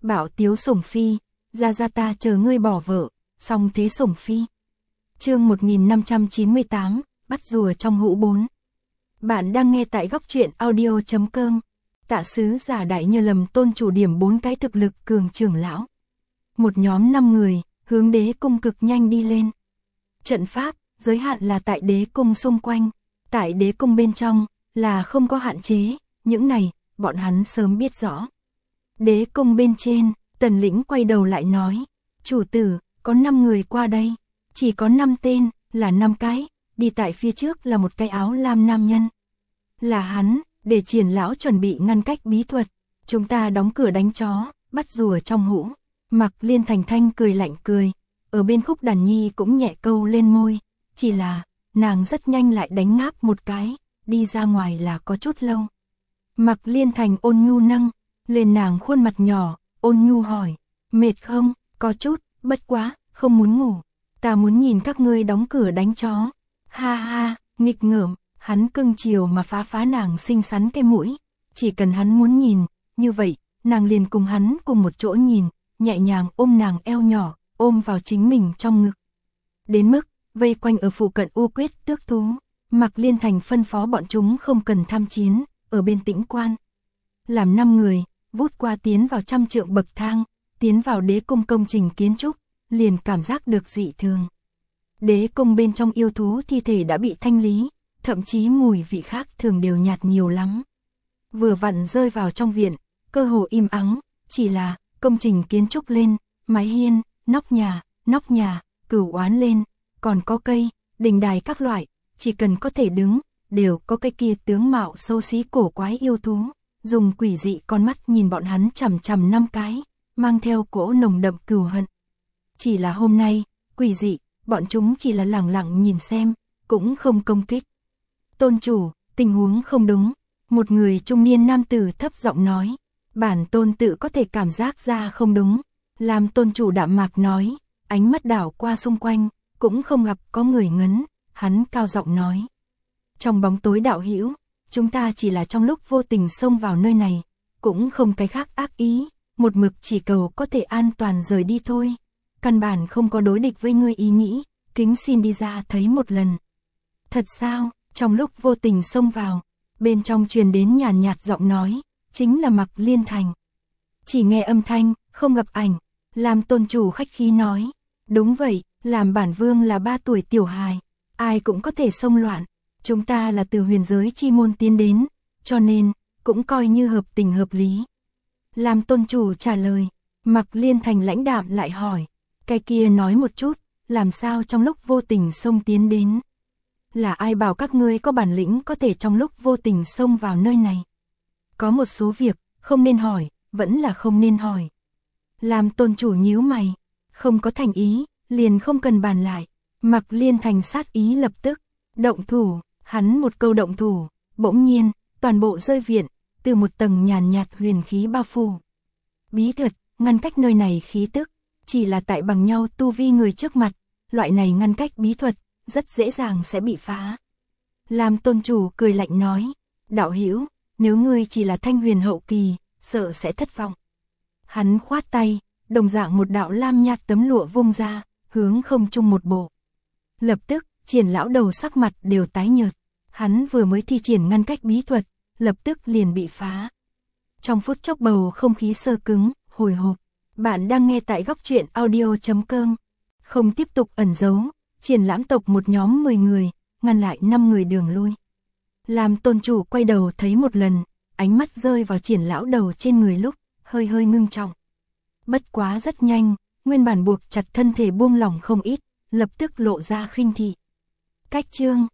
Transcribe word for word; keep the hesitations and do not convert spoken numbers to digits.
Bảo tiếu sủng phi, ra ra ta chờ ngươi bỏ vợ, song thế sủng phi. Chương một nghìn năm trăm chín mươi tám, bắt rùa trong hũ bốn. Bạn đang nghe tại góc truyện audio chấm com. Tạ sứ giả đại như lầm tôn chủ điểm bốn cái thực lực cường trưởng lão. Một nhóm năm người, hướng đế cung cực nhanh đi lên. Trận pháp, giới hạn là tại đế cung xung quanh, tại đế cung bên trong, là không có hạn chế, những này, bọn hắn sớm biết rõ. Đế cung bên trên, Tần Lĩnh quay đầu lại nói, chủ tử, có năm người qua đây, chỉ có năm tên, là năm cái, đi tại phía trước là một cái áo lam nam nhân. Là hắn, để Triển lão chuẩn bị ngăn cách bí thuật, chúng ta đóng cửa đánh chó, bắt rùa trong hũ. Mặc Liên Thành Thanh cười lạnh cười, ở bên khúc đàn nhi cũng nhẹ câu lên môi, chỉ là, nàng rất nhanh lại đánh ngáp một cái, đi ra ngoài là có chút lâu. Mặc Liên Thành ôn nhu nâng lên nàng khuôn mặt nhỏ, ôn nhu hỏi, mệt không? Có chút, bất quá, không muốn ngủ. Ta muốn nhìn các ngươi đóng cửa đánh chó. Ha ha, nghịch ngợm, hắn cưng chiều mà phá phá nàng xinh xắn cái mũi. Chỉ cần hắn muốn nhìn, như vậy, nàng liền cùng hắn cùng một chỗ nhìn, nhẹ nhàng ôm nàng eo nhỏ, ôm vào chính mình trong ngực. Đến mức, vây quanh ở phụ cận u quyết tước thú, Mặc Liên Thành phân phó bọn chúng không cần tham chiến, ở bên tĩnh quan. Làm năm người, vút qua tiến vào trăm trượng bậc thang, tiến vào đế cung công trình kiến trúc, liền cảm giác được dị thường. Đế cung bên trong yêu thú thi thể đã bị thanh lý, thậm chí mùi vị khác thường đều nhạt nhiều lắm. Vừa vặn rơi vào trong viện, cơ hồ im ắng, chỉ là công trình kiến trúc lên, mái hiên, nóc nhà, nóc nhà, cửu oán lên, còn có cây, đình đài các loại, chỉ cần có thể đứng, đều có cái kia tướng mạo xấu xí cổ quái yêu thú, dùng quỷ dị con mắt nhìn bọn hắn chằm chằm năm cái, mang theo cỗ nồng đậm cừu hận. Chỉ là hôm nay, quỷ dị, bọn chúng chỉ là lẳng lặng nhìn xem, cũng không công kích. Tôn chủ, tình huống không đúng, một người trung niên nam tử thấp giọng nói, bản tôn tự có thể cảm giác ra không đúng, làm tôn chủ đạm mạc nói, ánh mắt đảo qua xung quanh, cũng không gặp có người ngấn, hắn cao giọng nói. Trong bóng tối đạo hữu, chúng ta chỉ là trong lúc vô tình xông vào nơi này, cũng không cái khác ác ý, một mực chỉ cầu có thể an toàn rời đi thôi. Căn bản không có đối địch với ngươi ý nghĩ, kính xin đi ra thấy một lần. Thật sao? Trong lúc vô tình xông vào, bên trong truyền đến nhàn nhạt giọng nói, chính là Mặc Liên Thành. Chỉ nghe âm thanh, không gặp ảnh, làm tôn chủ khách khí nói, đúng vậy, làm bản vương là ba tuổi tiểu hài, ai cũng có thể xông loạn, chúng ta là từ huyền giới chi môn tiến đến, cho nên, cũng coi như hợp tình hợp lý. Làm tôn chủ trả lời, Mặc Liên Thành lãnh đạm lại hỏi, cái kia nói một chút, làm sao trong lúc vô tình xông tiến đến? Là ai bảo các ngươi có bản lĩnh có thể trong lúc vô tình xông vào nơi này? Có một số việc, không nên hỏi, vẫn là không nên hỏi. Làm tôn chủ nhíu mày, không có thành ý, liền không cần bàn lại. Mặc Liên Thành sát ý lập tức, động thủ, hắn một câu động thủ, bỗng nhiên, toàn bộ rơi viện, từ một tầng nhàn nhạt huyền khí bao phủ. Bí thuật, ngăn cách nơi này khí tức, chỉ là tại bằng nhau tu vi người trước mặt, loại này ngăn cách bí thuật, rất dễ dàng sẽ bị phá. Làm tôn chủ cười lạnh nói, đạo hữu, nếu ngươi chỉ là thanh huyền hậu kỳ, sợ sẽ thất vọng. Hắn khoát tay, đồng dạng một đạo lam nhạt tấm lụa vung ra, hướng không trung một bộ. Lập tức, Triển lão đầu sắc mặt đều tái nhợt, hắn vừa mới thi triển ngăn cách bí thuật, lập tức liền bị phá. Trong phút chốc bầu không khí sơ cứng, hồi hộp. Bạn đang nghe tại góc truyện audio chấm com. Không tiếp tục ẩn giấu, Triển lãm tộc một nhóm mười người, ngăn lại năm người đường lui. Làm tôn chủ quay đầu thấy một lần, ánh mắt rơi vào Triển lão đầu trên người lúc, hơi hơi ngưng trọng. Bất quá rất nhanh, nguyên bản buộc chặt thân thể buông lỏng không ít, lập tức lộ ra khinh thị. Cách chương,